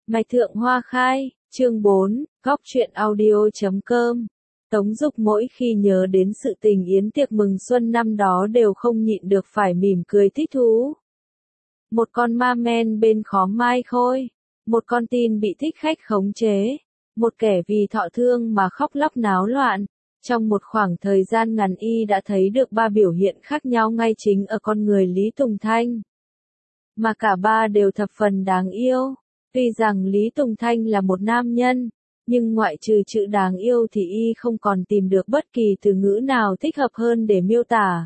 Mạch Thượng Hoa Khai, chương 4, góc truyện audio.com. Tống Dục mỗi khi nhớ đến sự tình yến tiệc mừng xuân năm đó đều không nhịn được phải mỉm cười thích thú. Một con ma men bên khóm mai khôi, một con tin bị thích khách khống chế, một kẻ vì thọ thương mà khóc lóc náo loạn. Trong một khoảng thời gian ngắn y đã thấy được ba biểu hiện khác nhau ngay chính ở con người Lý Tùng Thanh. Mà cả ba đều thập phần đáng yêu. Tuy rằng Lý Tùng Thanh là một nam nhân, nhưng ngoại trừ chữ đáng yêu thì y không còn tìm được bất kỳ từ ngữ nào thích hợp hơn để miêu tả.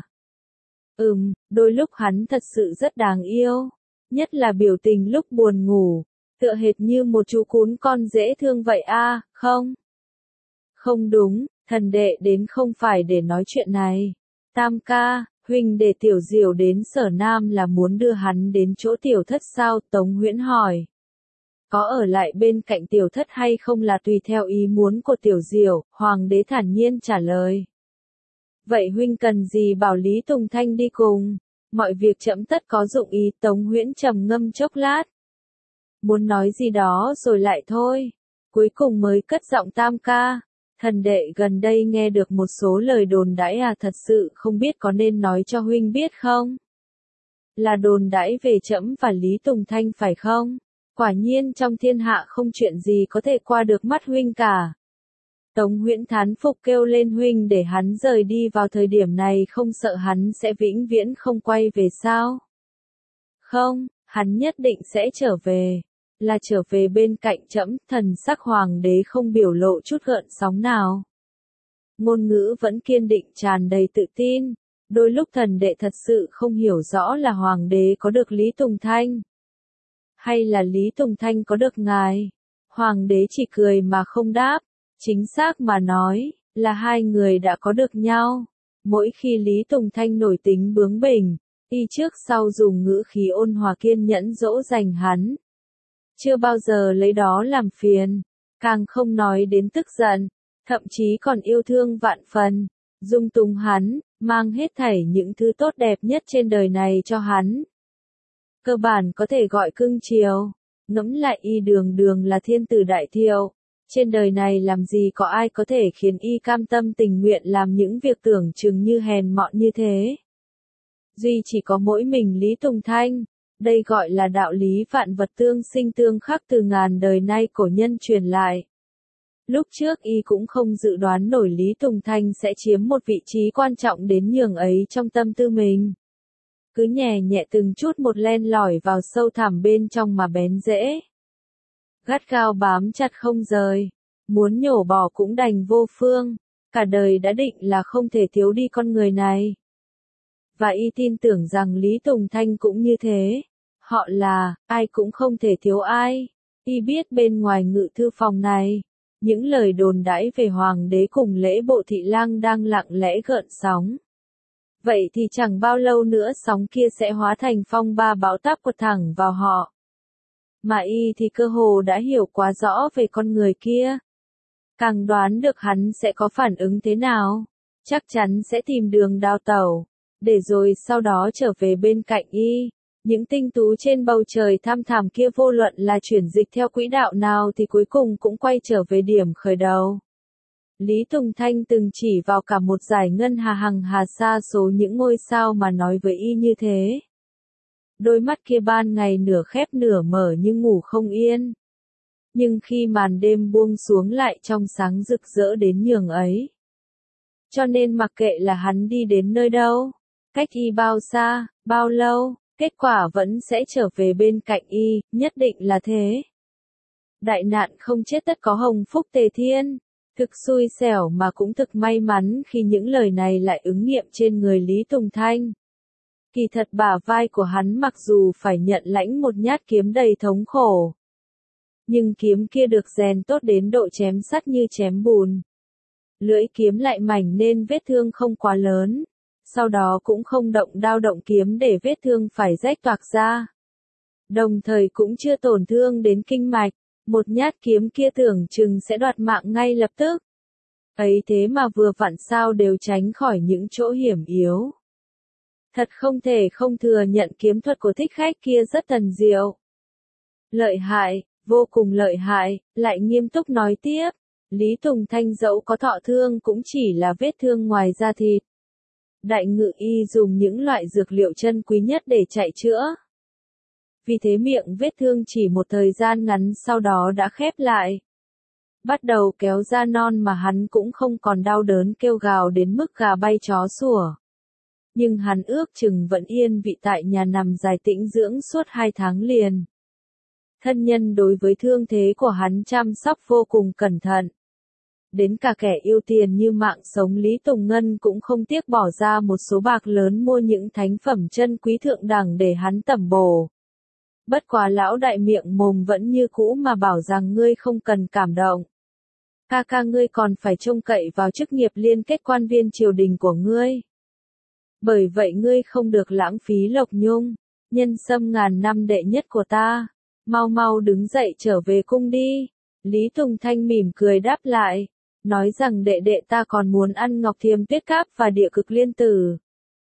Đôi lúc hắn thật sự rất đáng yêu, nhất là biểu tình lúc buồn ngủ, tựa hệt như một chú cún con dễ thương vậy a, không? Không đúng, thần đệ đến không phải để nói chuyện này. Tam ca, huynh để Tiểu Diểu đến Sở Nam là muốn đưa hắn đến chỗ tiểu thất sao? Tống Huyễn hỏi. Có ở lại bên cạnh tiểu thất hay không là tùy theo ý muốn của Tiểu Diểu, hoàng đế thản nhiên trả lời. Vậy huynh cần gì bảo Lý Tùng Thanh đi cùng? Mọi việc trẫm tất có dụng ý. Tống Huyễn trầm ngâm chốc lát. Muốn nói gì đó rồi lại thôi. Cuối cùng mới cất giọng Tam ca. Thần đệ gần đây nghe được một số lời đồn đãi thật sự không biết có nên nói cho huynh biết không? Là đồn đãi về trẫm và Lý Tùng Thanh phải không? Quả nhiên trong thiên hạ không chuyện gì có thể qua được mắt huynh cả. Tống Huyễn thán phục kêu lên, huynh để hắn rời đi vào thời điểm này không sợ hắn sẽ vĩnh viễn không quay về sao? Không, hắn nhất định sẽ trở về. Là trở về bên cạnh trẫm. Thần sắc hoàng đế không biểu lộ chút gợn sóng nào. Ngôn ngữ vẫn kiên định tràn đầy tự tin. Đôi lúc thần đệ thật sự không hiểu rõ là hoàng đế có được Lý Tùng Thanh, hay là Lý Tùng Thanh có được ngài. Hoàng đế chỉ cười mà không đáp. Chính xác mà nói, là hai người đã có được nhau. Mỗi khi Lý Tùng Thanh nổi tính bướng bỉnh, y trước sau dùng ngữ khí ôn hòa kiên nhẫn dỗ dành hắn. Chưa bao giờ lấy đó làm phiền, càng không nói đến tức giận, thậm chí còn yêu thương vạn phần, dung túng hắn, mang hết thảy những thứ tốt đẹp nhất trên đời này cho hắn. Cơ bản có thể gọi cưng chiều. Ngẫm lại y đường đường là thiên tử đại thiệu. Trên đời này làm gì có ai có thể khiến y cam tâm tình nguyện làm những việc tưởng chừng như hèn mọn như thế. Duy chỉ có mỗi mình Lý Tùng Thanh. Đây gọi là đạo lý vạn vật tương sinh tương khắc từ ngàn đời nay cổ nhân truyền lại. Lúc trước y cũng không dự đoán nổi Lý Tùng Thanh sẽ chiếm một vị trí quan trọng đến nhường ấy trong tâm tư mình. Cứ nhẹ nhẹ từng chút một len lỏi vào sâu thẳm bên trong mà bén rễ. Gắt gao bám chặt không rời. Muốn nhổ bỏ cũng đành vô phương. Cả đời đã định là không thể thiếu đi con người này. Và y tin tưởng rằng Lý Tùng Thanh cũng như thế. Họ là, ai cũng không thể thiếu ai. Y biết bên ngoài ngự thư phòng này, những lời đồn đãi về hoàng đế cùng lễ bộ thị lang đang lặng lẽ gợn sóng. Vậy thì chẳng bao lâu nữa sóng kia sẽ hóa thành phong ba bão táp quật thẳng vào họ. Mà y thì cơ hồ đã hiểu quá rõ về con người kia. Càng đoán được hắn sẽ có phản ứng thế nào. Chắc chắn sẽ tìm đường đào tẩu. Để rồi sau đó trở về bên cạnh y. Những tinh tú trên bầu trời thăm thẳm kia vô luận là chuyển dịch theo quỹ đạo nào thì cuối cùng cũng quay trở về điểm khởi đầu. Lý Tùng Thanh từng chỉ vào cả một dải ngân hà hằng hà xa số những ngôi sao mà nói với y như thế. Đôi mắt kia ban ngày nửa khép nửa mở nhưng ngủ không yên. Nhưng khi màn đêm buông xuống lại trong sáng rực rỡ đến nhường ấy. Cho nên mặc kệ là hắn đi đến nơi đâu, cách y bao xa, bao lâu, kết quả vẫn sẽ trở về bên cạnh y, nhất định là thế. Đại nạn không chết tất có hồng phúc tề thiên. Thực xui xẻo mà cũng thực may mắn khi những lời này lại ứng nghiệm trên người Lý Tùng Thanh. Kỳ thật bả vai của hắn mặc dù phải nhận lãnh một nhát kiếm đầy thống khổ. Nhưng kiếm kia được rèn tốt đến độ chém sắt như chém bùn. Lưỡi kiếm lại mảnh nên vết thương không quá lớn. Sau đó cũng không động đao động kiếm để vết thương phải rách toạc ra. Đồng thời cũng chưa tổn thương đến kinh mạch. Một nhát kiếm kia tưởng chừng sẽ đoạt mạng ngay lập tức. Ấy thế mà vừa vặn sao đều tránh khỏi những chỗ hiểm yếu. Thật không thể không thừa nhận kiếm thuật của thích khách kia rất thần diệu. Lợi hại, Vô cùng lợi hại, lại nghiêm túc nói tiếp. Lý Tùng Thanh dẫu có thọ thương cũng chỉ là vết thương ngoài da thịt. Đại ngự y dùng những loại dược liệu chân quý nhất để chạy chữa. Vì thế miệng vết thương chỉ một thời gian ngắn sau đó đã khép lại. Bắt đầu kéo ra non mà hắn cũng không còn đau đớn kêu gào đến mức gà bay chó sủa. Nhưng hắn ước chừng vẫn yên vị tại nhà nằm dài tĩnh dưỡng suốt 2 tháng liền. Thân nhân đối với thương thế của hắn chăm sóc vô cùng cẩn thận. Đến cả kẻ yêu tiền như mạng sống Lý Tùng Ngân cũng không tiếc bỏ ra một số bạc lớn mua những thánh phẩm chân quý thượng đẳng để hắn tẩm bổ. Bất quá lão đại miệng mồm vẫn như cũ mà bảo rằng ngươi không cần cảm động. Ca ngươi còn phải trông cậy vào chức nghiệp liên kết quan viên triều đình của ngươi. Bởi vậy ngươi không được lãng phí lộc nhung, nhân sâm ngàn năm đệ nhất của ta. Mau mau đứng dậy trở về cung đi. Lý Tùng Thanh mỉm cười đáp lại, nói rằng đệ đệ ta còn muốn ăn ngọc thiềm tuyết cáp và địa cực liên tử.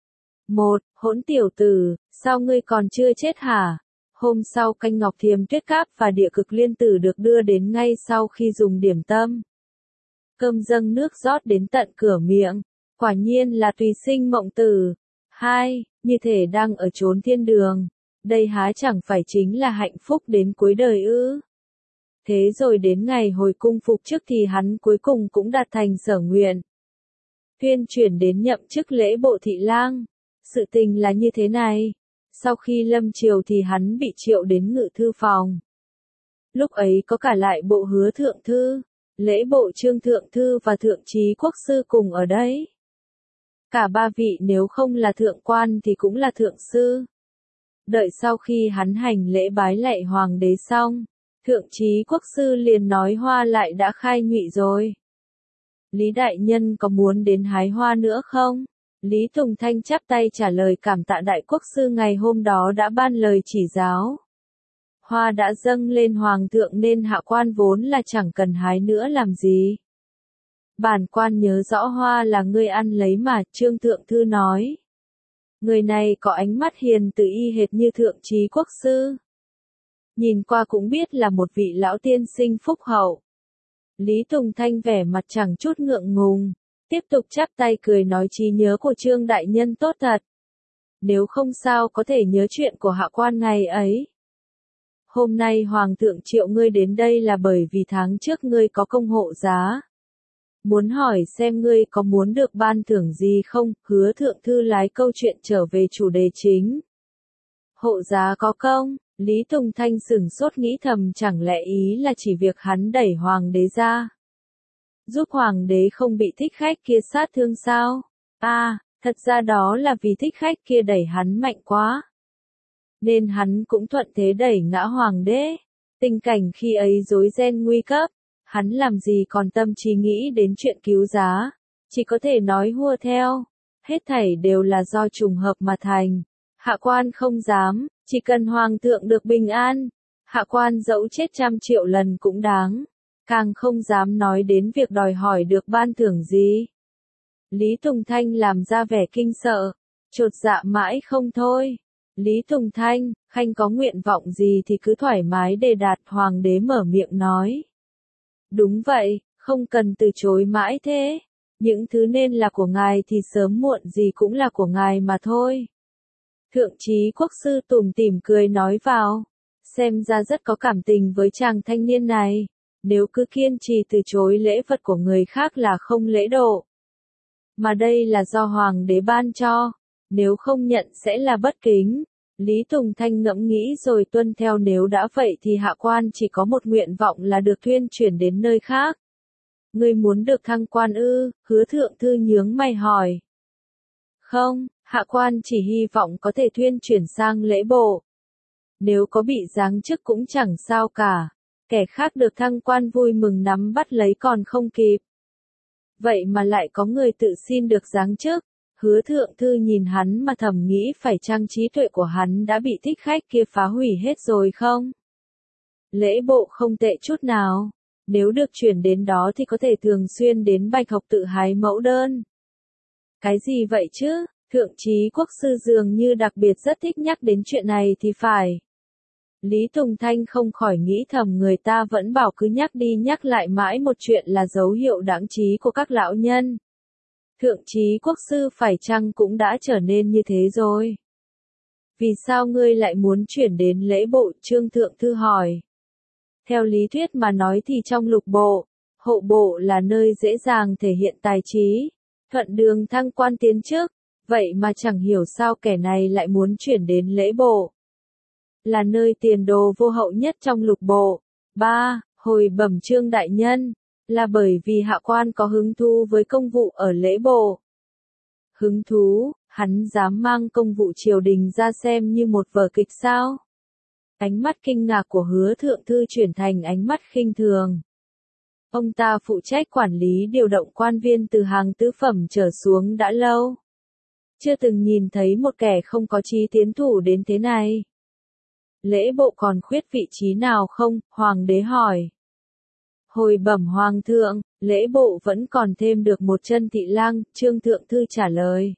Hỗn tiểu tử, sao ngươi còn chưa chết hả? Hôm sau canh ngọc thiềm tuyết cáp và địa cực liên tử được đưa đến ngay sau khi dùng điểm tâm. Cơm dâng nước rót đến tận cửa miệng, quả nhiên là tùy sinh mộng tử. 2. Như thể đang ở chốn thiên đường. Đây há chẳng phải chính là hạnh phúc đến cuối đời ư? Thế rồi đến ngày hồi cung phục chức thì hắn cuối cùng cũng đạt thành sở nguyện. Tuyên chuyển đến nhậm chức lễ bộ thị lang. Sự tình là như thế này. Sau khi lâm triều thì hắn bị triệu đến ngự thư phòng. Lúc ấy có cả lại bộ hứa thượng thư, lễ bộ trương thượng thư và thượng trí quốc sư cùng ở đấy. Cả ba vị nếu không là thượng quan thì cũng là thượng sư. Đợi sau khi hắn hành lễ bái lạy hoàng đế xong, thượng trí quốc sư liền nói hoa lại đã khai nhụy rồi. Lý đại nhân có muốn đến hái hoa nữa không? Lý Tùng Thanh chắp tay trả lời cảm tạ đại quốc sư ngày hôm đó đã ban lời chỉ giáo. Hoa đã dâng lên hoàng thượng nên hạ quan vốn là chẳng cần hái nữa làm gì. Bản quan nhớ rõ hoa là ngươi ăn lấy mà, trương thượng thư nói. Người này có ánh mắt hiền từ y hệt như thượng trí quốc sư. Nhìn qua cũng biết là một vị lão tiên sinh phúc hậu. Lý Tùng Thanh vẻ mặt chẳng chút ngượng ngùng, tiếp tục chắp tay cười nói trí nhớ của Trương đại nhân tốt thật. Nếu không sao có thể nhớ chuyện của hạ quan ngày ấy. Hôm nay hoàng thượng triệu ngươi đến đây là bởi vì tháng trước ngươi có công hộ giá. Muốn hỏi xem ngươi có muốn được ban thưởng gì không? Hứa thượng thư lái câu chuyện trở về chủ đề chính. Hộ giá có công, Lý Tùng Thanh sửng sốt nghĩ thầm chẳng lẽ ý là chỉ việc hắn đẩy hoàng đế ra. Giúp hoàng đế không bị thích khách kia sát thương sao? Thật ra đó là vì thích khách kia đẩy hắn mạnh quá. Nên hắn cũng thuận thế đẩy ngã hoàng đế. Tình cảnh khi ấy rối ren nguy cấp. Hắn làm gì còn tâm trí nghĩ đến chuyện cứu giá, chỉ có thể nói hua theo, hết thảy đều là do trùng hợp mà thành. Hạ quan không dám, chỉ cần hoàng thượng được bình an, hạ quan dẫu chết 100 triệu lần cũng đáng, càng không dám nói đến việc đòi hỏi được ban thưởng gì. Lý Tùng Thanh làm ra vẻ kinh sợ, chột dạ mãi không thôi. Lý Tùng Thanh, khanh có nguyện vọng gì thì cứ thoải mái đề đạt, hoàng đế mở miệng nói. Đúng vậy, không cần từ chối mãi thế. Những thứ nên là của ngài thì sớm muộn gì cũng là của ngài mà thôi. Thượng trí quốc sư tủm tỉm cười nói vào. Xem ra rất có cảm tình với chàng thanh niên này. Nếu cứ kiên trì từ chối lễ vật của người khác là không lễ độ. Mà đây là do hoàng đế ban cho. Nếu không nhận sẽ là bất kính. Lý Tùng Thanh ngẫm nghĩ rồi tuân theo, nếu đã vậy thì hạ quan chỉ có một nguyện vọng là được thuyên chuyển đến nơi khác. Ngươi muốn được thăng quan ư? Hứa thượng thư nhướng mày hỏi. Không, hạ quan chỉ hy vọng có thể thuyên chuyển sang lễ bộ. Nếu có bị giáng chức cũng chẳng sao cả. Kẻ khác được thăng quan vui mừng nắm bắt lấy còn không kịp. Vậy mà lại có người tự xin được giáng chức. Hứa thượng thư nhìn hắn mà thầm nghĩ phải chăng trí tuệ của hắn đã bị thích khách kia phá hủy hết rồi không? Lễ bộ không tệ chút nào. Nếu được chuyển đến đó thì có thể thường xuyên đến Bạch Học tự hái mẫu đơn. Cái gì vậy chứ? Thượng trí quốc sư dường như đặc biệt rất thích nhắc đến chuyện này thì phải. Lý Tùng Thanh không khỏi nghĩ thầm người ta vẫn bảo cứ nhắc đi nhắc lại mãi một chuyện là dấu hiệu đãng trí của các lão nhân. Thượng trí quốc sư phải chăng cũng đã trở nên như thế rồi? Vì sao ngươi lại muốn chuyển đến lễ bộ? Trương Thượng Thư hỏi. Theo lý thuyết mà nói thì trong lục bộ, hộ bộ là nơi dễ dàng thể hiện tài trí, thuận đường thăng quan tiến chức, vậy mà chẳng hiểu sao kẻ này lại muốn chuyển đến lễ bộ. Là nơi tiền đồ vô hậu nhất trong lục bộ. 3. Hồi bẩm Trương đại nhân, là bởi vì hạ quan có hứng thú với công vụ ở lễ bộ. Hứng thú, hắn dám mang công vụ triều đình ra xem như một vở kịch sao? Ánh mắt kinh ngạc của Hứa Thượng Thư chuyển thành ánh mắt khinh thường. Ông ta phụ trách quản lý điều động quan viên từ hàng tứ phẩm trở xuống đã lâu. Chưa từng nhìn thấy một kẻ không có chí tiến thủ đến thế này. Lễ bộ còn khuyết vị trí nào không? Hoàng đế hỏi. Hồi bẩm Hoàng thượng, lễ bộ vẫn còn thêm được một chân thị lang, Trương Thượng Thư trả lời.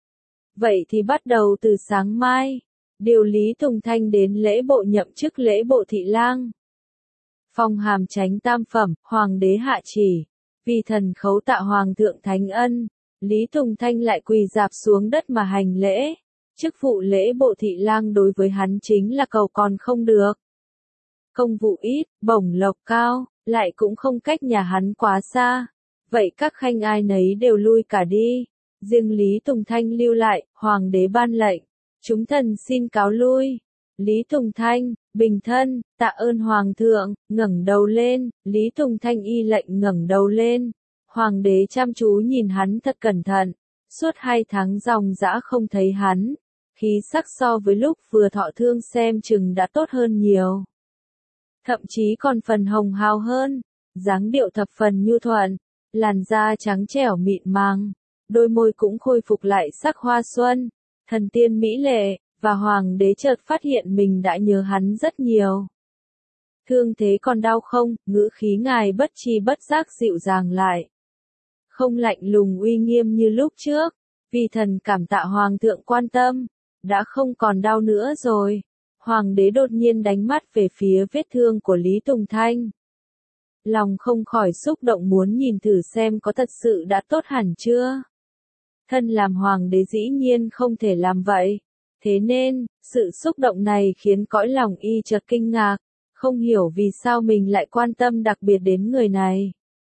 Vậy thì bắt đầu từ sáng mai, điều Lý Tùng Thanh đến lễ bộ nhậm chức lễ bộ thị lang. Phong hàm chánh tam phẩm, Hoàng đế hạ chỉ. Vì thần khấu tạ Hoàng thượng thánh ân, Lý Tùng Thanh lại quỳ rạp xuống đất mà hành lễ. Chức vụ lễ bộ thị lang đối với hắn chính là cầu còn không được. Công vụ ít, bổng lộc cao, lại cũng không cách nhà hắn quá xa. Vậy các khanh ai nấy đều lui cả đi. Riêng Lý Tùng Thanh lưu lại, Hoàng đế ban lệnh. Chúng thần xin cáo lui. Lý Tùng Thanh, bình thân, tạ ơn Hoàng thượng, ngẩng đầu lên. Lý Tùng Thanh y lệnh ngẩng đầu lên. Hoàng đế chăm chú nhìn hắn thật cẩn thận. Suốt 2 tháng dòng dã không thấy hắn. Khí sắc so với lúc vừa thọ thương xem chừng đã tốt hơn nhiều. Thậm chí còn phần hồng hào hơn. Dáng điệu thập phần nhu thuận. Làn da trắng trẻo mịn màng. Đôi môi cũng khôi phục lại sắc hoa xuân. Thần tiên mỹ lệ. Và Hoàng đế chợt phát hiện mình đã nhớ hắn rất nhiều. Thương thế còn đau không? Ngữ khí ngài bất tri bất giác dịu dàng lại. Không lạnh lùng uy nghiêm như lúc trước. Vì thần cảm tạ Hoàng thượng quan tâm. Đã không còn đau nữa rồi. Hoàng đế đột nhiên đánh mắt về phía vết thương của Lý Tùng Thanh. Lòng không khỏi xúc động muốn nhìn thử xem có thật sự đã tốt hẳn chưa. Thân làm hoàng đế dĩ nhiên không thể làm vậy. Thế nên, sự xúc động này khiến cõi lòng y chợt kinh ngạc, không hiểu vì sao mình lại quan tâm đặc biệt đến người này.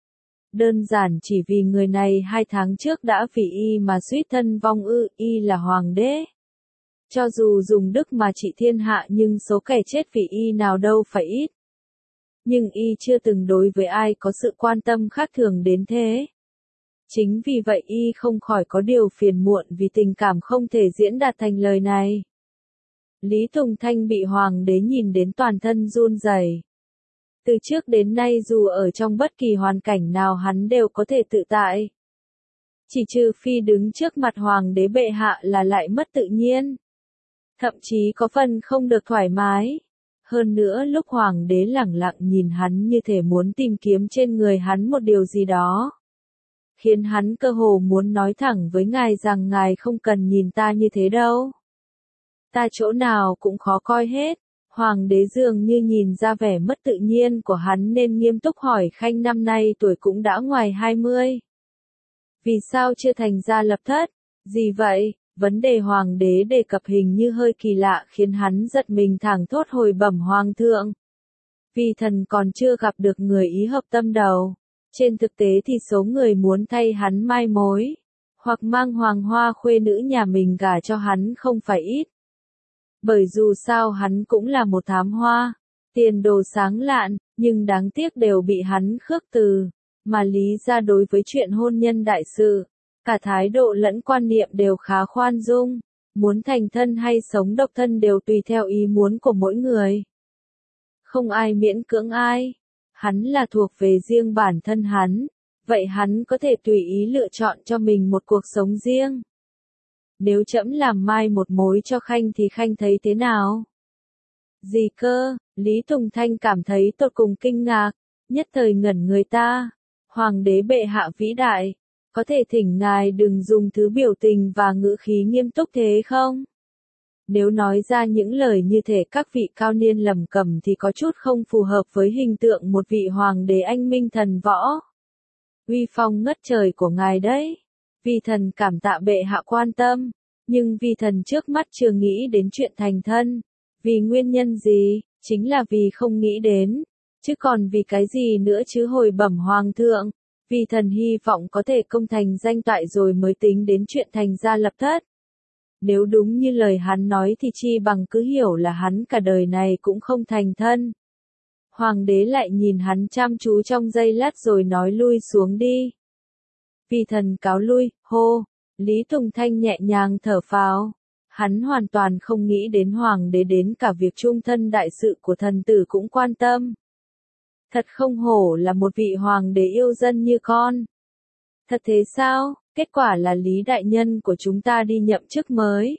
Đơn giản chỉ vì người này 2 tháng trước đã vì y mà suýt thân vong ư, y là hoàng đế. Cho dù dùng đức mà trị thiên hạ nhưng số kẻ chết vì y nào đâu phải ít. Nhưng y chưa từng đối với ai có sự quan tâm khác thường đến thế. Chính vì vậy y không khỏi có điều phiền muộn vì tình cảm không thể diễn đạt thành lời này. Lý Tùng Thanh bị hoàng đế nhìn đến toàn thân run rẩy. Từ trước đến nay dù ở trong bất kỳ hoàn cảnh nào hắn đều có thể tự tại. Chỉ trừ phi đứng trước mặt hoàng đế bệ hạ là lại mất tự nhiên. Thậm chí có phần không được thoải mái. Hơn nữa lúc hoàng đế lẳng lặng nhìn hắn như thể muốn tìm kiếm trên người hắn một điều gì đó. Khiến hắn cơ hồ muốn nói thẳng với ngài rằng ngài không cần nhìn ta như thế đâu. Ta chỗ nào cũng khó coi hết. Hoàng đế dường như nhìn ra vẻ mất tự nhiên của hắn nên nghiêm túc hỏi khanh năm nay tuổi cũng đã ngoài 20. Vì sao chưa thành gia lập thất? Gì vậy? Vấn đề hoàng đế đề cập hình như hơi kỳ lạ khiến hắn giật mình thảng thốt hồi bẩm hoàng thượng. Vì thần còn chưa gặp được người ý hợp tâm đầu. Trên thực tế thì số người muốn thay hắn mai mối, hoặc mang hoàng hoa khuê nữ nhà mình gả cho hắn không phải ít. Bởi dù sao hắn cũng là một thám hoa, tiền đồ sáng lạn, nhưng đáng tiếc đều bị hắn khước từ, mà lý ra đối với chuyện hôn nhân đại sự, cả thái độ lẫn quan niệm đều khá khoan dung, muốn thành thân hay sống độc thân đều tùy theo ý muốn của mỗi người. Không ai miễn cưỡng ai. Hắn là thuộc về riêng bản thân hắn, vậy hắn có thể tùy ý lựa chọn cho mình một cuộc sống riêng. Nếu trẫm làm mai một mối cho khanh thì khanh thấy thế nào? Gì cơ? Lý Tùng Thanh cảm thấy tột cùng kinh ngạc, nhất thời ngẩn người ta. Hoàng đế bệ hạ vĩ đại, có thể thỉnh ngài đừng dùng thứ biểu tình và ngữ khí nghiêm túc thế không? Nếu nói ra những lời như thể các vị cao niên lầm cầm thì có chút không phù hợp với hình tượng một vị hoàng đế anh minh thần võ. Uy phong ngất trời của ngài đấy. Vi thần cảm tạ bệ hạ quan tâm, nhưng vi thần trước mắt chưa nghĩ đến chuyện thành thân. Vì nguyên nhân gì? Chính là vì không nghĩ đến. Chứ còn vì cái gì nữa chứ hồi bẩm hoàng thượng. Vi thần hy vọng có thể công thành danh toại rồi mới tính đến chuyện thành gia lập thất. Nếu đúng như lời hắn nói thì chi bằng cứ hiểu là hắn cả đời này cũng không thành thân. Hoàng đế lại nhìn hắn chăm chú trong giây lát rồi nói lui xuống đi. Vi thần cáo lui, hô. Lý Tùng Thanh nhẹ nhàng thở phào. Hắn hoàn toàn không nghĩ đến hoàng đế đến cả việc chung thân đại sự của thần tử cũng quan tâm. Thật không hổ là một vị hoàng đế yêu dân như con. Thật thế sao? Kết quả là Lý đại nhân của chúng ta đi nhậm chức mới.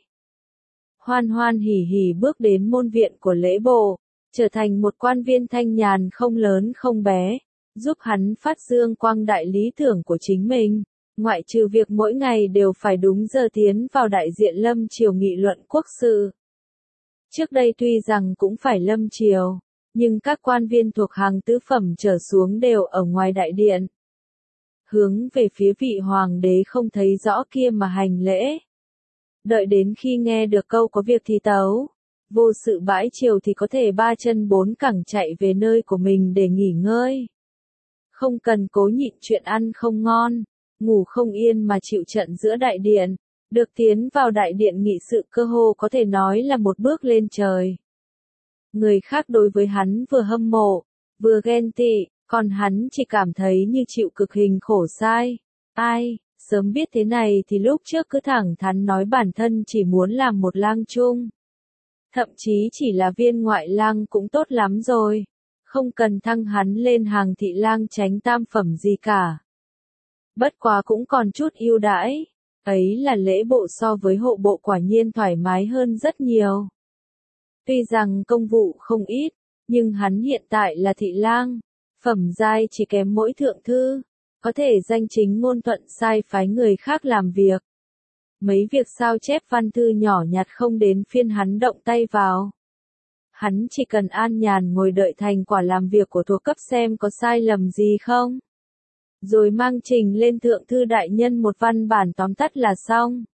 Hoan hoan hỉ hỉ bước đến môn viện của lễ bộ, trở thành một quan viên thanh nhàn không lớn không bé, giúp hắn phát dương quang đại lý tưởng của chính mình. Ngoại trừ việc mỗi ngày đều phải đúng giờ tiến vào đại diện lâm triều nghị luận quốc sự. Trước đây tuy rằng cũng phải lâm triều, nhưng các quan viên thuộc hàng tứ phẩm trở xuống đều ở ngoài đại điện. Hướng về phía vị hoàng đế không thấy rõ kia mà hành lễ. Đợi đến khi nghe được câu có việc thì tấu, vô sự bãi triều thì có thể ba chân bốn cẳng chạy về nơi của mình để nghỉ ngơi. Không cần cố nhịn chuyện ăn không ngon, ngủ không yên mà chịu trận giữa đại điện, được tiến vào đại điện nghị sự cơ hồ có thể nói là một bước lên trời. Người khác đối với hắn vừa hâm mộ, vừa ghen tị, còn hắn chỉ cảm thấy như chịu cực hình khổ sai. Ai, sớm biết thế này thì lúc trước cứ thẳng thắn nói bản thân chỉ muốn làm một lang trung. Thậm chí chỉ là viên ngoại lang cũng tốt lắm rồi. Không cần thăng hắn lên hàng thị lang chánh tam phẩm gì cả. Bất quá cũng còn chút ưu đãi. Ấy là lễ bộ so với hộ bộ quả nhiên thoải mái hơn rất nhiều. Tuy rằng công vụ không ít, nhưng hắn hiện tại là thị lang. Phẩm giai chỉ kém mỗi thượng thư, có thể danh chính ngôn thuận sai phái người khác làm việc. Mấy việc sao chép văn thư nhỏ nhặt không đến phiên hắn động tay vào. Hắn chỉ cần an nhàn ngồi đợi thành quả làm việc của thuộc cấp xem có sai lầm gì không. Rồi mang trình lên thượng thư đại nhân một văn bản tóm tắt là xong.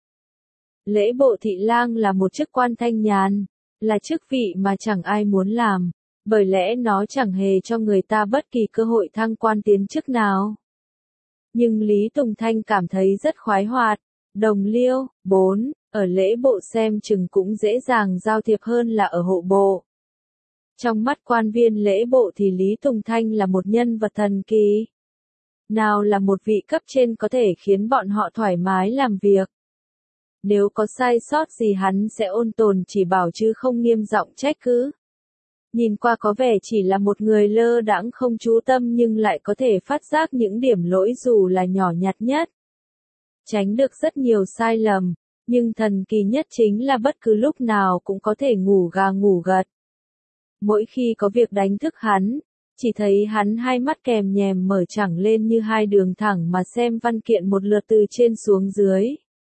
Lễ bộ thị lang là một chức quan thanh nhàn, là chức vị mà chẳng ai muốn làm. Bởi lẽ nó chẳng hề cho người ta bất kỳ cơ hội thăng quan tiến chức nào. Nhưng Lý Tùng Thanh cảm thấy rất khoái hoạt. Đồng liêu, 4, ở lễ bộ xem chừng cũng dễ dàng giao thiệp hơn là ở hộ bộ. Trong mắt quan viên lễ bộ thì Lý Tùng Thanh là một nhân vật thần kỳ. Nào là một vị cấp trên có thể khiến bọn họ thoải mái làm việc. Nếu có sai sót gì hắn sẽ ôn tồn chỉ bảo chứ không nghiêm giọng trách cứ. Nhìn qua có vẻ chỉ là một người lơ đãng không chú tâm nhưng lại có thể phát giác những điểm lỗi dù là nhỏ nhặt nhất. Tránh được rất nhiều sai lầm, nhưng thần kỳ nhất chính là bất cứ lúc nào cũng có thể ngủ gà ngủ gật. Mỗi khi có việc đánh thức hắn, chỉ thấy hắn hai mắt kèm nhèm mở chẳng lên như hai đường thẳng mà xem văn kiện một lượt từ trên xuống dưới.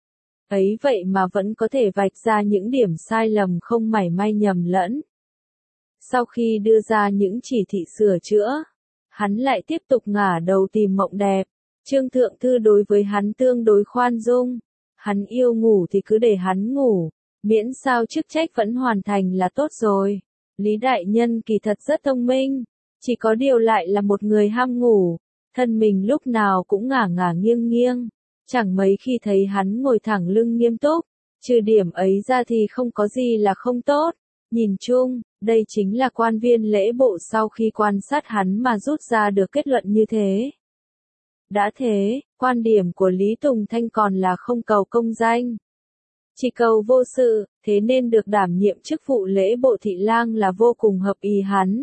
Ấy vậy mà vẫn có thể vạch ra những điểm sai lầm không mảy may nhầm lẫn. Sau khi đưa ra những chỉ thị sửa chữa, hắn lại tiếp tục ngả đầu tìm mộng đẹp. Trương Thượng Thư đối với hắn tương đối khoan dung. Hắn yêu ngủ thì cứ để hắn ngủ, miễn sao chức trách vẫn hoàn thành là tốt rồi. Lý Đại Nhân kỳ thật rất thông minh, chỉ có điều lại là một người ham ngủ, thân mình lúc nào cũng ngả ngả nghiêng nghiêng. Chẳng mấy khi thấy hắn ngồi thẳng lưng nghiêm túc, trừ điểm ấy ra thì không có gì là không tốt. Nhìn chung, đây chính là quan viên lễ bộ sau khi quan sát hắn mà rút ra được kết luận như thế. Đã thế, quan điểm của Lý Tùng Thanh còn là không cầu công danh. Chỉ cầu vô sự, thế nên được đảm nhiệm chức vụ lễ bộ thị lang là vô cùng hợp ý hắn.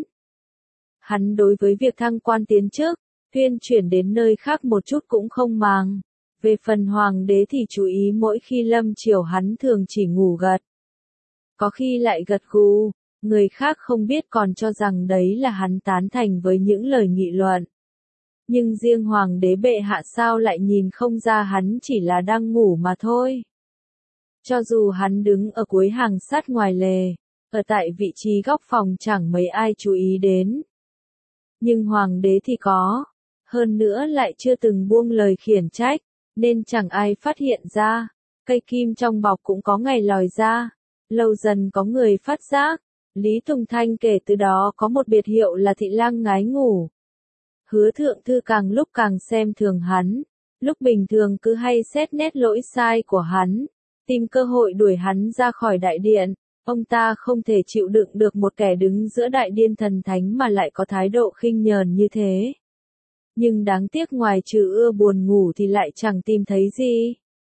Hắn đối với việc thăng quan tiến chức, tuyên chuyển đến nơi khác một chút cũng không màng. Về phần hoàng đế thì chú ý mỗi khi lâm triều hắn thường chỉ ngủ gật. Có khi lại gật gù, người khác không biết còn cho rằng đấy là hắn tán thành với những lời nghị luận. Nhưng riêng hoàng đế bệ hạ sao lại nhìn không ra hắn chỉ là đang ngủ mà thôi. Cho dù hắn đứng ở cuối hàng sát ngoài lề, ở tại vị trí góc phòng chẳng mấy ai chú ý đến. Nhưng hoàng đế thì có, hơn nữa lại chưa từng buông lời khiển trách, nên chẳng ai phát hiện ra. Cây kim trong bọc cũng có ngày lòi ra, lâu dần có người phát giác. Lý Tùng Thanh kể từ đó có một biệt hiệu là thị lang ngái ngủ. Hứa thượng thư càng lúc càng xem thường hắn, lúc bình thường cứ hay xét nét lỗi sai của hắn, tìm cơ hội đuổi hắn ra khỏi đại điện. Ông ta không thể chịu đựng được một kẻ đứng giữa đại điên thần thánh mà lại có thái độ khinh nhờn như thế. Nhưng đáng tiếc ngoài trừ ưa buồn ngủ thì lại chẳng tìm thấy gì.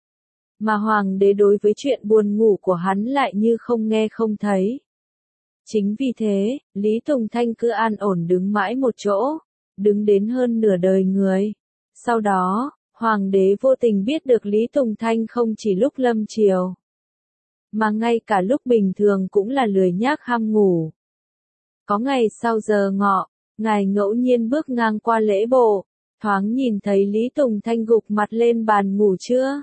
Mà hoàng đế đối với chuyện buồn ngủ của hắn lại như không nghe không thấy. Chính vì thế, Lý Tùng Thanh cứ an ổn đứng mãi một chỗ, đứng đến hơn nửa đời người. Sau đó, hoàng đế vô tình biết được Lý Tùng Thanh không chỉ lúc lâm triều, mà ngay cả lúc bình thường cũng là lười nhác ham ngủ. Có ngày sau giờ ngọ, ngài ngẫu nhiên bước ngang qua lễ bộ, thoáng nhìn thấy Lý Tùng Thanh gục mặt lên bàn ngủ trưa.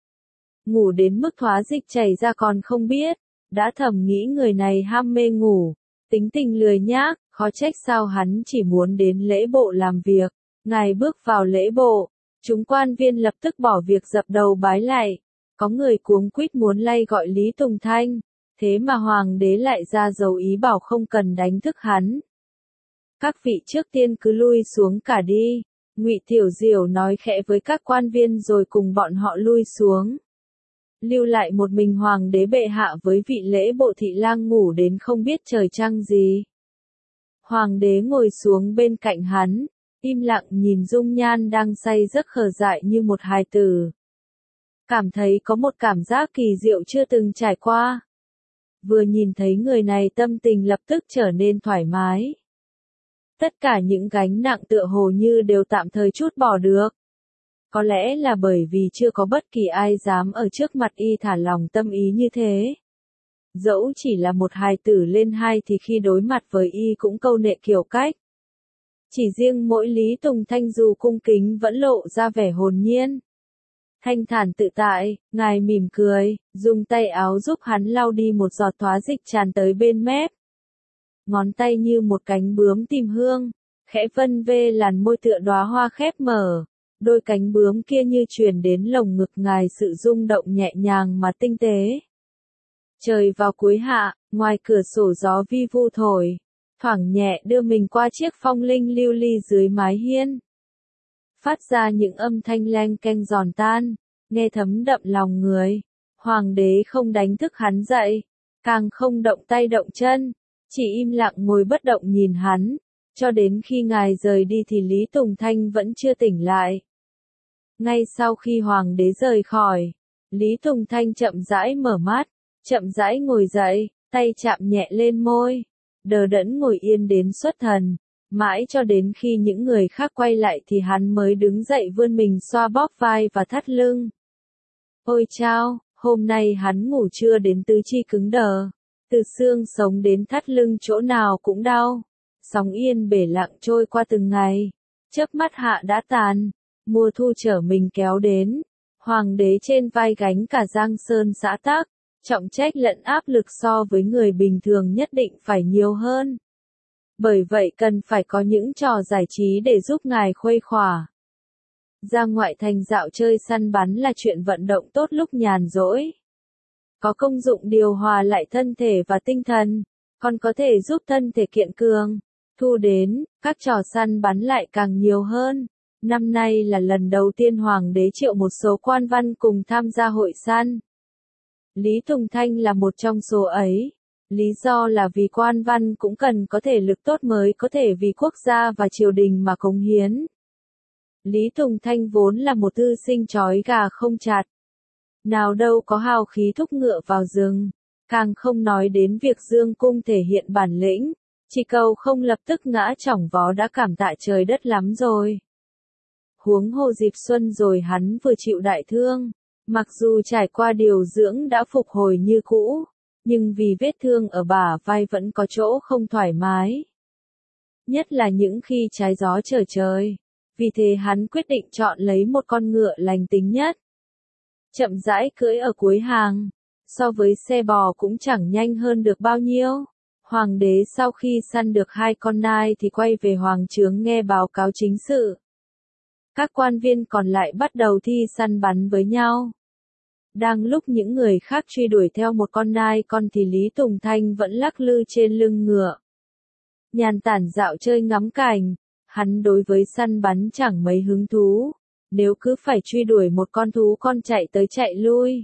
Ngủ đến mức thoá dịch chảy ra còn không biết, đã thầm nghĩ người này ham mê ngủ, tính tình lười nhác, khó trách sao hắn chỉ muốn đến lễ bộ làm việc. Ngài bước vào lễ bộ, chúng quan viên lập tức bỏ việc dập đầu bái lạy, có người cuống quýt muốn lay gọi Lý Tùng Thanh, thế mà hoàng đế lại ra dấu ý bảo không cần đánh thức hắn. Các vị trước tiên cứ lui xuống cả đi, Ngụy Tiểu Diểu nói khẽ với các quan viên rồi cùng bọn họ lui xuống. Lưu lại một mình hoàng đế bệ hạ với vị lễ bộ thị lang ngủ đến không biết trời trăng gì. Hoàng đế ngồi xuống bên cạnh hắn, im lặng nhìn dung nhan đang say giấc khờ dại như một hài tử. Cảm thấy có một cảm giác kỳ diệu chưa từng trải qua. Vừa nhìn thấy người này tâm tình lập tức trở nên thoải mái. Tất cả những gánh nặng tựa hồ như đều tạm thời trút bỏ được. Có lẽ là bởi vì chưa có bất kỳ ai dám ở trước mặt y thả lòng tâm ý như thế. Dẫu chỉ là một hài tử lên hai thì khi đối mặt với y cũng câu nệ kiểu cách. Chỉ riêng mỗi Lý Tùng Thanh dù cung kính vẫn lộ ra vẻ hồn nhiên. Thanh thản tự tại, ngài mỉm cười, dùng tay áo giúp hắn lau đi một giọt thoá dịch tràn tới bên mép. Ngón tay như một cánh bướm tìm hương, khẽ vân vê làn môi tựa đóa hoa khép mở. Đôi cánh bướm kia như truyền đến lồng ngực ngài sự rung động nhẹ nhàng mà tinh tế. Trời vào cuối hạ, ngoài cửa sổ gió vi vu thổi, thoảng nhẹ đưa mình qua chiếc phong linh lưu ly dưới mái hiên. Phát ra những âm thanh leng keng giòn tan, nghe thấm đậm lòng người. Hoàng đế không đánh thức hắn dậy, càng không động tay động chân, chỉ im lặng ngồi bất động nhìn hắn, cho đến khi ngài rời đi thì Lý Tùng Thanh vẫn chưa tỉnh lại. Ngay sau khi hoàng đế rời khỏi, Lý Tùng Thanh chậm rãi mở mắt, chậm rãi ngồi dậy, tay chạm nhẹ lên môi, đờ đẫn ngồi yên đến xuất thần, mãi cho đến khi những người khác quay lại thì hắn mới đứng dậy vươn mình xoa bóp vai và thắt lưng. Ôi chao, hôm nay hắn ngủ trưa đến tứ chi cứng đờ, từ xương sống đến thắt lưng chỗ nào cũng đau. Sóng yên bể lặng trôi qua từng ngày, chớp mắt hạ đã tàn, mùa thu trở mình kéo đến, hoàng đế trên vai gánh cả Giang Sơn xã tắc, trọng trách lẫn áp lực so với người bình thường nhất định phải nhiều hơn. Bởi vậy cần phải có những trò giải trí để giúp ngài khuây khỏa. Ra ngoại thành dạo chơi săn bắn là chuyện vận động tốt lúc nhàn rỗi. Có công dụng điều hòa lại thân thể và tinh thần, còn có thể giúp thân thể kiện cường. Thu đến, các trò săn bắn lại càng nhiều hơn. Năm nay là lần đầu tiên hoàng đế triệu một số quan văn cùng tham gia hội săn. Lý Tùng Thanh là một trong số ấy. Lý do là vì quan văn cũng cần có thể lực tốt mới có thể vì quốc gia và triều đình mà cống hiến. Lý Tùng Thanh vốn là một thư sinh trói gà không chặt. Nào đâu có hào khí thúc ngựa vào rừng, càng không nói đến việc dương cung thể hiện bản lĩnh. Chỉ cầu không lập tức ngã chỏng vó đã cảm tạ trời đất lắm rồi. Huống hồ dịp xuân rồi hắn vừa chịu đại thương, mặc dù trải qua điều dưỡng đã phục hồi như cũ, nhưng vì vết thương ở bả vai vẫn có chỗ không thoải mái. Nhất là những khi trái gió trở trời, vì thế hắn quyết định chọn lấy một con ngựa lành tính nhất. Chậm rãi cưỡi ở cuối hàng, so với xe bò cũng chẳng nhanh hơn được bao nhiêu. Hoàng đế sau khi săn được 2 con nai thì quay về hoàng trướng nghe báo cáo chính sự. Các quan viên còn lại bắt đầu thi săn bắn với nhau. Đang lúc những người khác truy đuổi theo một con nai con thì Lý Tùng Thanh vẫn lắc lư trên lưng ngựa. Nhàn tản dạo chơi ngắm cảnh, hắn đối với săn bắn chẳng mấy hứng thú, nếu cứ phải truy đuổi một con thú con chạy tới chạy lui.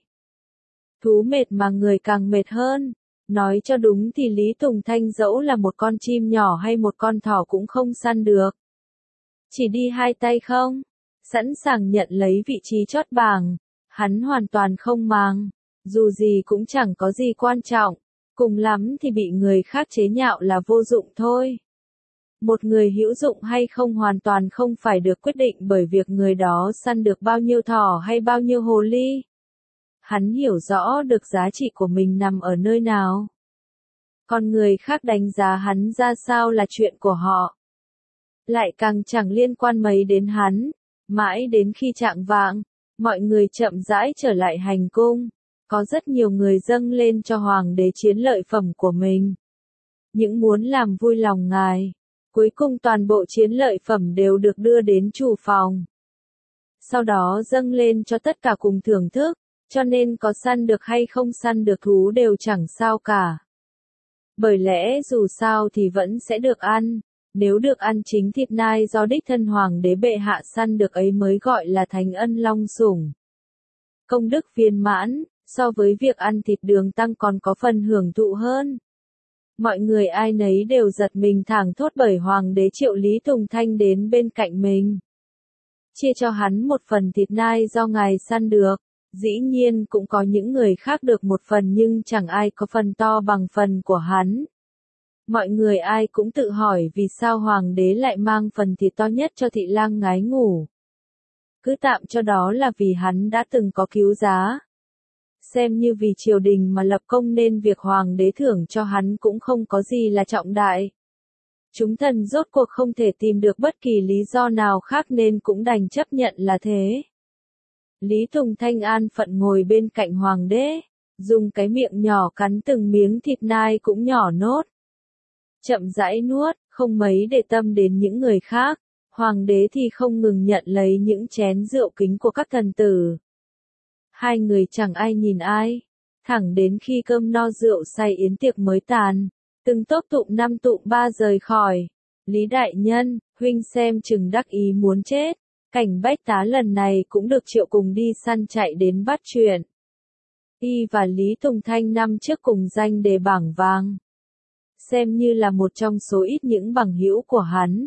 Thú mệt mà người càng mệt hơn, nói cho đúng thì Lý Tùng Thanh dẫu là một con chim nhỏ hay một con thỏ cũng không săn được. Chỉ đi 2 tay không, sẵn sàng nhận lấy vị trí chót bảng, hắn hoàn toàn không màng, dù gì cũng chẳng có gì quan trọng, cùng lắm thì bị người khác chế nhạo là vô dụng thôi. Một người hữu dụng hay không hoàn toàn không phải được quyết định bởi việc người đó săn được bao nhiêu thỏ hay bao nhiêu hồ ly. Hắn hiểu rõ được giá trị của mình nằm ở nơi nào. Còn người khác đánh giá hắn ra sao là chuyện của họ. Lại càng chẳng liên quan mấy đến hắn. Mãi đến khi chạng vạng, mọi người chậm rãi trở lại hành cung. Có rất nhiều người dâng lên cho hoàng đế chiến lợi phẩm của mình. Những muốn làm vui lòng ngài. Cuối cùng toàn bộ chiến lợi phẩm đều được đưa đến chủ phòng. Sau đó dâng lên cho tất cả cùng thưởng thức, cho nên có săn được hay không săn được thú đều chẳng sao cả. Bởi lẽ dù sao thì vẫn sẽ được ăn, nếu được ăn chính thịt nai do đích thân hoàng đế bệ hạ săn được ấy mới gọi là thánh ân long sủng. Công đức viên mãn, so với việc ăn thịt đường tăng còn có phần hưởng thụ hơn. Mọi người ai nấy đều giật mình thảng thốt bởi hoàng đế triệu Lý Tùng Thanh đến bên cạnh mình. Chia cho hắn một phần thịt nai do ngài săn được, dĩ nhiên cũng có những người khác được một phần nhưng chẳng ai có phần to bằng phần của hắn. Mọi người ai cũng tự hỏi vì sao hoàng đế lại mang phần thịt to nhất cho thị lang ngái ngủ. Cứ tạm cho đó là vì hắn đã từng có cứu giá. Xem như vì triều đình mà lập công nên việc hoàng đế thưởng cho hắn cũng không có gì là trọng đại. Chúng thần rốt cuộc không thể tìm được bất kỳ lý do nào khác nên cũng đành chấp nhận là thế. Lý Tùng Thanh an phận ngồi bên cạnh hoàng đế, dùng cái miệng nhỏ cắn từng miếng thịt nai cũng nhỏ nốt. Chậm rãi nuốt, không mấy để tâm đến những người khác, hoàng đế thì không ngừng nhận lấy những chén rượu kính của các thần tử. Hai người chẳng ai nhìn ai, thẳng đến khi cơm no rượu say yến tiệc mới tàn, từng tốp tụm 5 tụm 3 rời khỏi. Lý đại nhân, huynh xem chừng đắc ý muốn chết, cảnh bách tá lần này cũng được triệu cùng đi săn chạy đến bắt chuyện. Y và Lý Tùng Thanh năm trước cùng danh đề bảng vàng, xem như là một trong số ít những bằng hữu của hắn.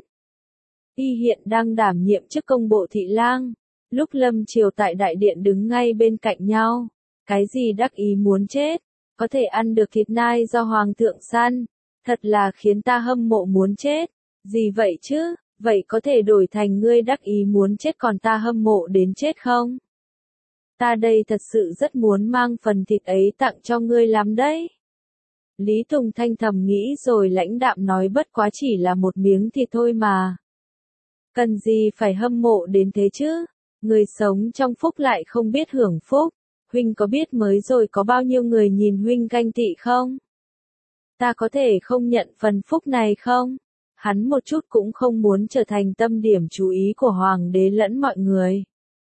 Y hiện đang đảm nhiệm chức công bộ thị lang. Lúc lâm triều tại đại điện đứng ngay bên cạnh nhau, cái gì đắc ý muốn chết, có thể ăn được thịt nai do hoàng thượng săn, thật là khiến ta hâm mộ muốn chết, gì vậy chứ, vậy có thể đổi thành ngươi đắc ý muốn chết còn ta hâm mộ đến chết không? Ta đây thật sự rất muốn mang phần thịt ấy tặng cho ngươi lắm đấy. Lý Tùng Thanh thầm nghĩ rồi lãnh đạm nói bất quá chỉ là một miếng thịt thôi mà. Cần gì phải hâm mộ đến thế chứ? Người sống trong phúc lại không biết hưởng phúc, huynh có biết mới rồi có bao nhiêu người nhìn huynh ganh tị không? Ta có thể không nhận phần phúc này không? Hắn một chút cũng không muốn trở thành tâm điểm chú ý của hoàng đế lẫn mọi người.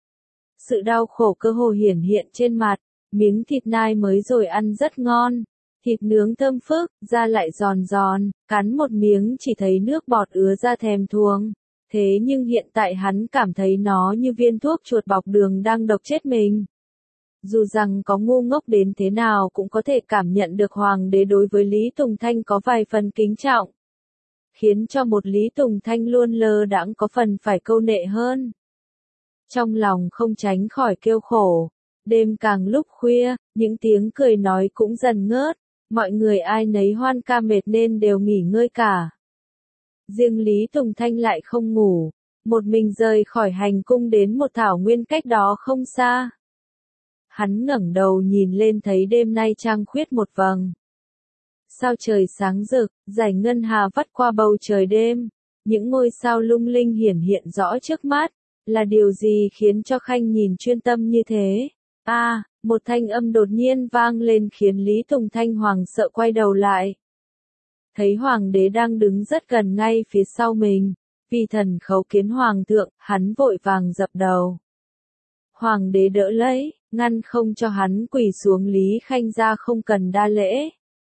Sự đau khổ cơ hồ hiển hiện trên mặt, miếng thịt nai mới rồi ăn rất ngon, thịt nướng thơm phức, da lại giòn giòn, cắn một miếng chỉ thấy nước bọt ứa ra thèm thuồng. Thế nhưng hiện tại hắn cảm thấy nó như viên thuốc chuột bọc đường đang độc chết mình. Dù rằng có ngu ngốc đến thế nào cũng có thể cảm nhận được hoàng đế đối với Lý Tùng Thanh có vài phần kính trọng. Khiến cho một Lý Tùng Thanh luôn lơ đãng có phần phải câu nệ hơn. Trong lòng không tránh khỏi kêu khổ. Đêm càng lúc khuya, những tiếng cười nói cũng dần ngớt. Mọi người ai nấy hoan ca mệt nên đều nghỉ ngơi cả. Riêng Lý Tùng Thanh lại không ngủ, một mình rời khỏi hành cung đến một thảo nguyên cách đó không xa. Hắn ngẩng đầu nhìn lên thấy đêm nay trăng khuyết một vầng. Sao trời sáng rực, dải ngân hà vắt qua bầu trời đêm, những ngôi sao lung linh hiển hiện rõ trước mắt, là điều gì khiến cho Khanh nhìn chuyên tâm như thế? Một thanh âm đột nhiên vang lên khiến Lý Tùng Thanh hoảng sợ quay đầu lại. Thấy hoàng đế đang đứng rất gần ngay phía sau mình, vi thần khấu kiến hoàng thượng, hắn vội vàng dập đầu. Hoàng đế đỡ lấy, ngăn không cho hắn quỳ xuống. Lý Khanh ra không cần đa lễ.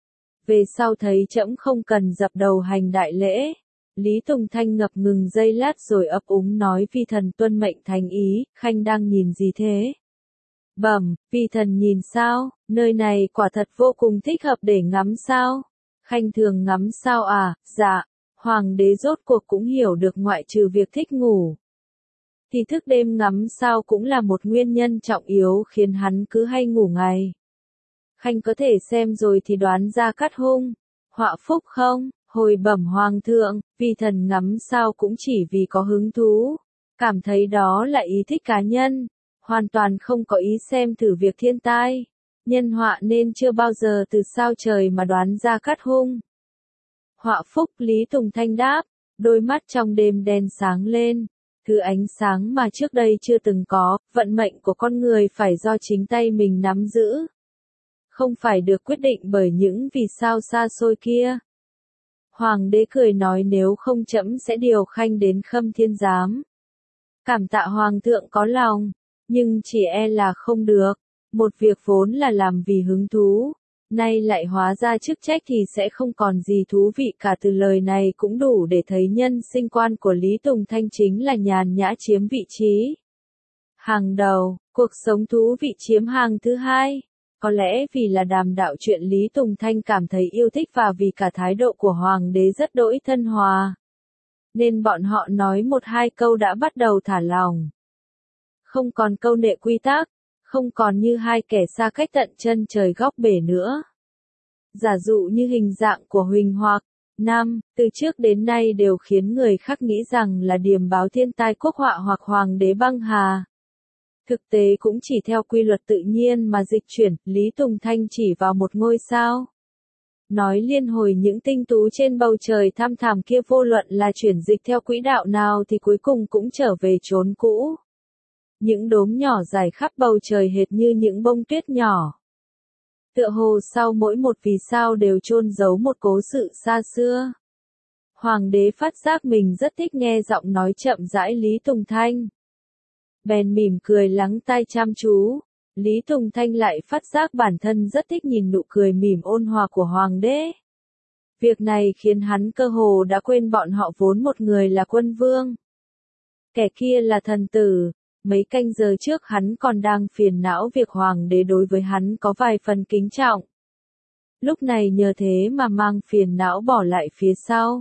Về sau thấy trẫm không cần dập đầu hành đại lễ. Lý Tùng Thanh ngập ngừng giây lát rồi ấp úng nói vi thần tuân mệnh thành ý, Khanh đang nhìn gì thế? Bẩm, vi thần nhìn sao, nơi này quả thật vô cùng thích hợp để ngắm sao? Khanh thường ngắm sao à? Dạ. Hoàng đế rốt cuộc cũng hiểu được ngoại trừ việc thích ngủ, thì thức đêm ngắm sao cũng là một nguyên nhân trọng yếu khiến hắn cứ hay ngủ ngày. Khanh có thể xem rồi thì đoán ra cát hung, họa phúc không? Hồi bẩm hoàng thượng, vi thần ngắm sao cũng chỉ vì có hứng thú, cảm thấy đó là ý thích cá nhân, hoàn toàn không có ý xem thử việc thiên tai, nhân họa nên chưa bao giờ từ sao trời mà đoán ra cát hung. Họa phúc. Lý Tùng Thanh đáp, đôi mắt trong đêm đen sáng lên, thứ ánh sáng mà trước đây chưa từng có, vận mệnh của con người phải do chính tay mình nắm giữ, không phải được quyết định bởi những vì sao xa xôi kia. Hoàng đế cười nói nếu không trẫm sẽ điều Khanh đến Khâm Thiên Giám. Cảm tạ hoàng thượng có lòng, nhưng chỉ e là không được, một việc vốn là làm vì hứng thú, nay lại hóa ra chức trách thì sẽ không còn gì thú vị cả. Từ lời này cũng đủ để thấy nhân sinh quan của Lý Tùng Thanh chính là nhàn nhã chiếm vị trí hàng đầu, cuộc sống thú vị chiếm hàng thứ hai. Có lẽ vì là đàm đạo chuyện Lý Tùng Thanh cảm thấy yêu thích và vì cả thái độ của hoàng đế rất đỗi thân hòa, nên bọn họ nói một hai câu đã bắt đầu thả lỏng. Không còn câu nệ quy tắc, không còn như hai kẻ xa cách tận chân trời góc bể nữa. Giả dụ như hình dạng của Huỳnh hoặc Nam, từ trước đến nay đều khiến người khác nghĩ rằng là điềm báo thiên tai quốc họa hoặc hoàng đế băng hà. Thực tế cũng chỉ theo quy luật tự nhiên mà dịch chuyển. Lý Tùng Thanh chỉ vào một ngôi sao, nói liên hồi những tinh tú trên bầu trời thăm thẳm kia vô luận là chuyển dịch theo quỹ đạo nào thì cuối cùng cũng trở về chốn cũ. Những đốm nhỏ dài khắp bầu trời hệt như những bông tuyết nhỏ. Tựa hồ sau mỗi một vì sao đều chôn giấu một cố sự xa xưa. Hoàng đế phát giác mình rất thích nghe giọng nói chậm rãi Lý Tùng Thanh, bèn mỉm cười lắng tai chăm chú. Lý Tùng Thanh lại phát giác bản thân rất thích nhìn nụ cười mỉm ôn hòa của hoàng đế. Việc này khiến hắn cơ hồ đã quên bọn họ vốn một người là quân vương, kẻ kia là thần tử. Mấy canh giờ trước hắn còn đang phiền não việc hoàng đế đối với hắn có vài phần kính trọng. Lúc này nhờ thế mà mang phiền não bỏ lại phía sau.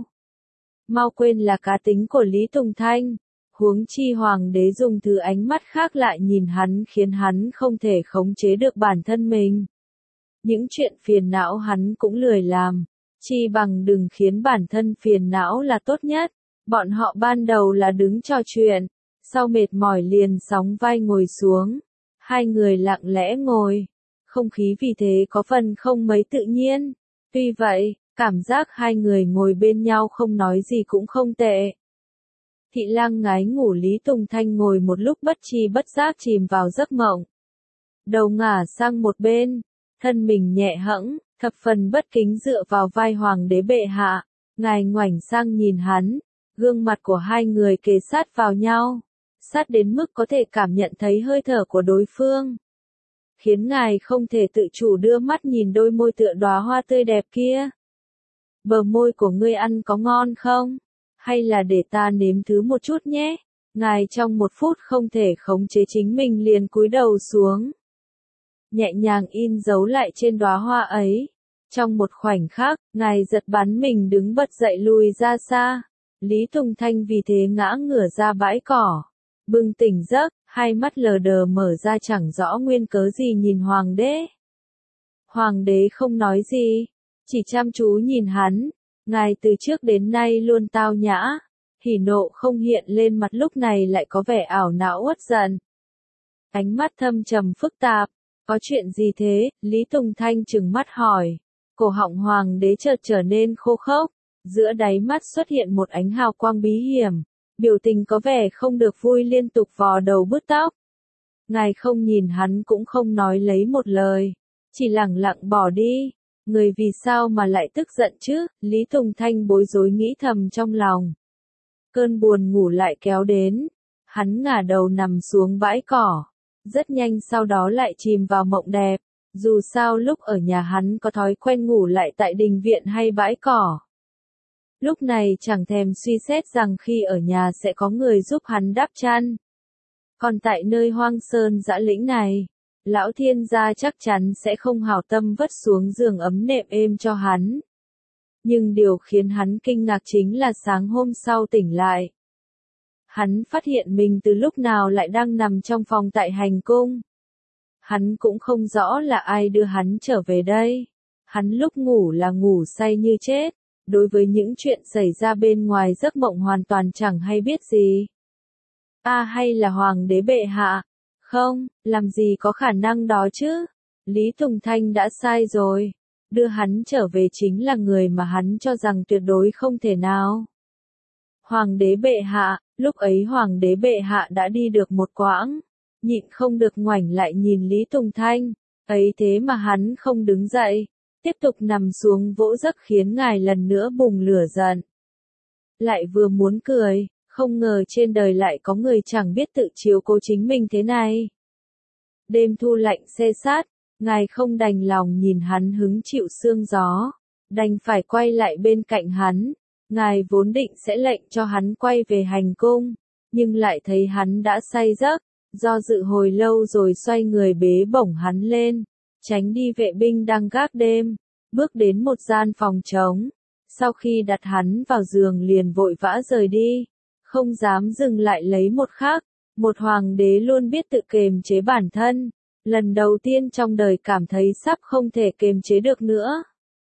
Mau quên là cá tính của Lý Tùng Thanh. Huống chi hoàng đế dùng thứ ánh mắt khác lại nhìn hắn khiến hắn không thể khống chế được bản thân mình. Những chuyện phiền não hắn cũng lười làm, chi bằng đừng khiến bản thân phiền não là tốt nhất. Bọn họ ban đầu là đứng trò chuyện, sau mệt mỏi liền sóng vai ngồi xuống. Hai người lặng lẽ ngồi, không khí vì thế có phần không mấy tự nhiên. Tuy vậy, cảm giác hai người ngồi bên nhau không nói gì cũng không tệ. Thị lang ngái ngủ. Lý Tùng Thanh ngồi một lúc bất tri bất giác chìm vào giấc mộng. Đầu ngả sang một bên, thân mình nhẹ hẫng, thập phần bất kính dựa vào vai hoàng đế bệ hạ. Ngài ngoảnh sang nhìn hắn, gương mặt của hai người kề sát vào nhau, sát đến mức có thể cảm nhận thấy hơi thở của đối phương, khiến ngài không thể tự chủ đưa mắt nhìn đôi môi tựa đóa hoa tươi đẹp kia. Bờ môi của ngươi ăn có ngon không? Hay là để ta nếm thứ một chút nhé? Ngài trong một phút không thể khống chế chính mình liền cúi đầu xuống, nhẹ nhàng in dấu lại trên đóa hoa ấy. Trong một khoảnh khắc, ngài giật bắn mình đứng bật dậy lùi ra xa. Lý Tùng Thanh vì thế ngã ngửa ra bãi cỏ. Bừng tỉnh giấc, hai mắt lờ đờ mở ra chẳng rõ nguyên cớ gì nhìn hoàng đế. Hoàng đế không nói gì, chỉ chăm chú nhìn hắn. Ngài từ trước đến nay luôn tao nhã, hỉ nộ không hiện lên mặt lúc này lại có vẻ ảo não uất giận. Ánh mắt thâm trầm phức tạp, có chuyện gì thế? Lý Tùng Thanh trừng mắt hỏi. Cổ họng hoàng đế chợt trở nên khô khốc, giữa đáy mắt xuất hiện một ánh hào quang bí hiểm, biểu tình có vẻ không được vui liên tục vò đầu bứt tóc. Ngài không nhìn hắn cũng không nói lấy một lời, chỉ lẳng lặng bỏ đi. Người vì sao mà lại tức giận chứ? Lý Tùng Thanh bối rối nghĩ thầm trong lòng. Cơn buồn ngủ lại kéo đến, hắn ngả đầu nằm xuống bãi cỏ, rất nhanh sau đó lại chìm vào mộng đẹp. Dù sao lúc ở nhà hắn có thói quen ngủ lại tại đình viện hay bãi cỏ. Lúc này chẳng thèm suy xét rằng khi ở nhà sẽ có người giúp hắn đắp chăn. Còn tại nơi hoang sơn dã lĩnh này, lão thiên gia chắc chắn sẽ không hảo tâm vất xuống giường ấm nệm êm cho hắn. Nhưng điều khiến hắn kinh ngạc chính là sáng hôm sau tỉnh lại. Hắn phát hiện mình từ lúc nào lại đang nằm trong phòng tại hành cung. Hắn cũng không rõ là ai đưa hắn trở về đây. Hắn lúc ngủ là ngủ say như chết, đối với những chuyện xảy ra bên ngoài giấc mộng hoàn toàn chẳng hay biết gì. Hay là hoàng đế bệ hạ? Không, làm gì có khả năng đó chứ? Lý Tùng Thanh đã sai rồi. Đưa hắn trở về chính là người mà hắn cho rằng tuyệt đối không thể nào. Hoàng đế bệ hạ, lúc ấy hoàng đế bệ hạ đã đi được một quãng, nhịn không được ngoảnh lại nhìn Lý Tùng Thanh, ấy thế mà hắn không đứng dậy, tiếp tục nằm xuống vỗ giấc khiến ngài lần nữa bùng lửa giận. Lại vừa muốn cười, không ngờ trên đời lại có người chẳng biết tự chiếu cố chính mình thế này. Đêm thu lạnh se sát, ngài không đành lòng nhìn hắn hứng chịu sương gió, đành phải quay lại bên cạnh hắn. Ngài vốn định sẽ lệnh cho hắn quay về hành cung, nhưng lại thấy hắn đã say giấc, do dự hồi lâu rồi xoay người bế bổng hắn lên, tránh đi vệ binh đang gác đêm, bước đến một gian phòng trống. Sau khi đặt hắn vào giường liền vội vã rời đi, không dám dừng lại lấy một khắc. Một hoàng đế luôn biết tự kiềm chế bản thân, lần đầu tiên trong đời cảm thấy sắp không thể kiềm chế được nữa.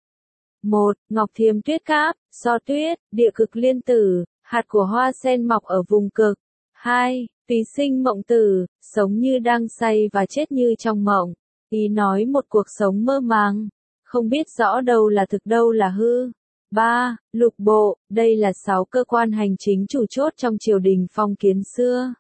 1. Ngọc Thiềm Tuyết Cáp, So Tuyết, địa cực liên tử, hạt của hoa sen mọc ở vùng cực. 2. Tùy sinh mộng tử, sống như đang say và chết như trong mộng. Ý nói một cuộc sống mơ màng, không biết rõ đâu là thực đâu là hư. 3. Lục bộ, đây là 6 cơ quan hành chính chủ chốt trong triều đình phong kiến xưa.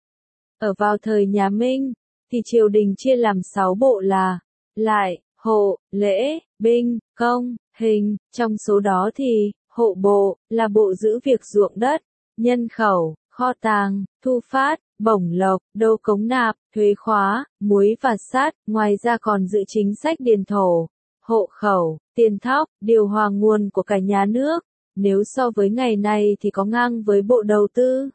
Ở vào thời nhà Minh, thì triều đình chia làm 6 bộ là lại, hộ, lễ, binh, công, hình. Trong số đó thì, hộ bộ, là bộ giữ việc ruộng đất, nhân khẩu, kho tàng, thu phát, bổng lộc, đô cống nạp, thuế khóa, muối và sắt, ngoài ra còn giữ chính sách điền thổ, hộ khẩu, tiền thóc, điều hòa nguồn của cả nhà nước. Nếu so với ngày nay thì có ngang với bộ đầu tư,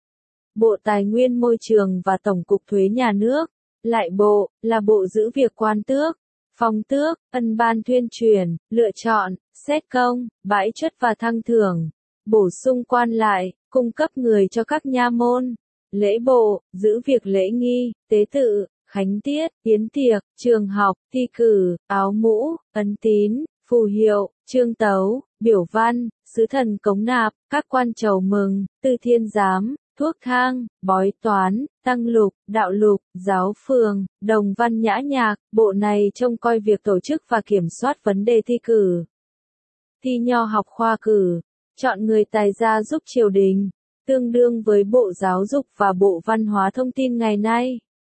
bộ tài nguyên môi trường và tổng cục thuế nhà nước. Lại bộ, là bộ giữ việc quan tước, phong tước, ân ban tuyên truyền, lựa chọn, xét công, bãi truất và thăng thưởng, bổ sung quan lại, cung cấp người cho các nha môn. Lễ bộ, giữ việc lễ nghi, tế tự, khánh tiết, yến tiệc, trường học, thi cử, áo mũ, ấn tín, phù hiệu, chương tấu, biểu văn, sứ thần cống nạp, các quan chầu mừng, tư thiên giám, thuốc thang, bói toán, tăng lục, đạo lục, giáo phường, đồng văn nhã nhạc. Bộ này trông coi việc tổ chức và kiểm soát vấn đề thi cử, thi nho học khoa cử, chọn người tài ra giúp triều đình, tương đương với Bộ Giáo dục và Bộ Văn hóa Thông tin ngày nay.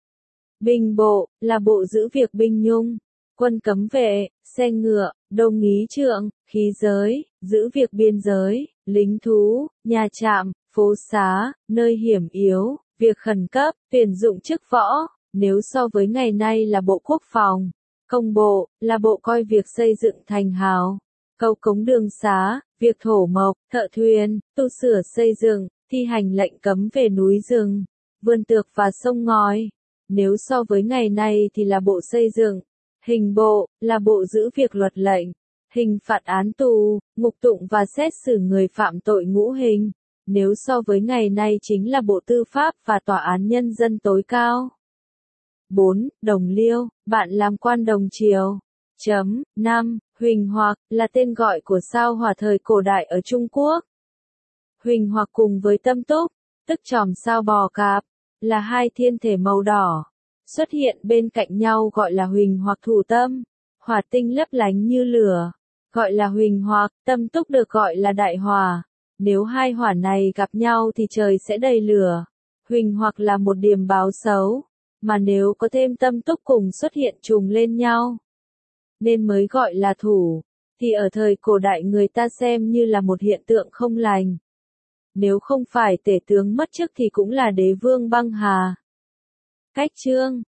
Binh bộ, là bộ giữ việc binh nhung, quân cấm vệ, xe ngựa, đô úy trượng, khí giới, giữ việc biên giới, lính thú, nhà trạm, phố xá, nơi hiểm yếu, việc khẩn cấp, tuyển dụng chức võ. Nếu so với ngày nay là bộ quốc phòng. Công bộ, là bộ coi việc xây dựng thành hào, cầu cống đường xá, việc thổ mộc, thợ thuyền, tu sửa xây dựng, thi hành lệnh cấm về núi rừng, vườn tược và sông ngòi. Nếu so với ngày nay thì là bộ xây dựng. Hình bộ, là bộ giữ việc luật lệnh, hình phạt án tù, ngục tụng và xét xử người phạm tội ngũ hình. Nếu so với ngày nay chính là bộ tư pháp và tòa án nhân dân tối cao. 4. Đồng liêu, bạn làm quan đồng triều. 5. Huỳnh hoặc, là tên gọi của sao hỏa thời cổ đại ở Trung Quốc. Huỳnh hoặc cùng với tâm túc, tức chòm sao bò cạp, là hai thiên thể màu đỏ, xuất hiện bên cạnh nhau gọi là huỳnh hoặc thủ tâm. Hỏa tinh lấp lánh như lửa, gọi là huỳnh hoặc, tâm túc được gọi là đại hỏa. Nếu hai hỏa này gặp nhau thì trời sẽ đầy lửa. Huỳnh hoặc là một điềm báo xấu. Mà nếu có thêm Tâm Túc cùng xuất hiện trùng lên nhau, nên mới gọi là thủ, thì ở thời cổ đại người ta xem như là một hiện tượng không lành. Nếu không phải tể tướng mất chức thì cũng là đế vương băng hà. Cách chương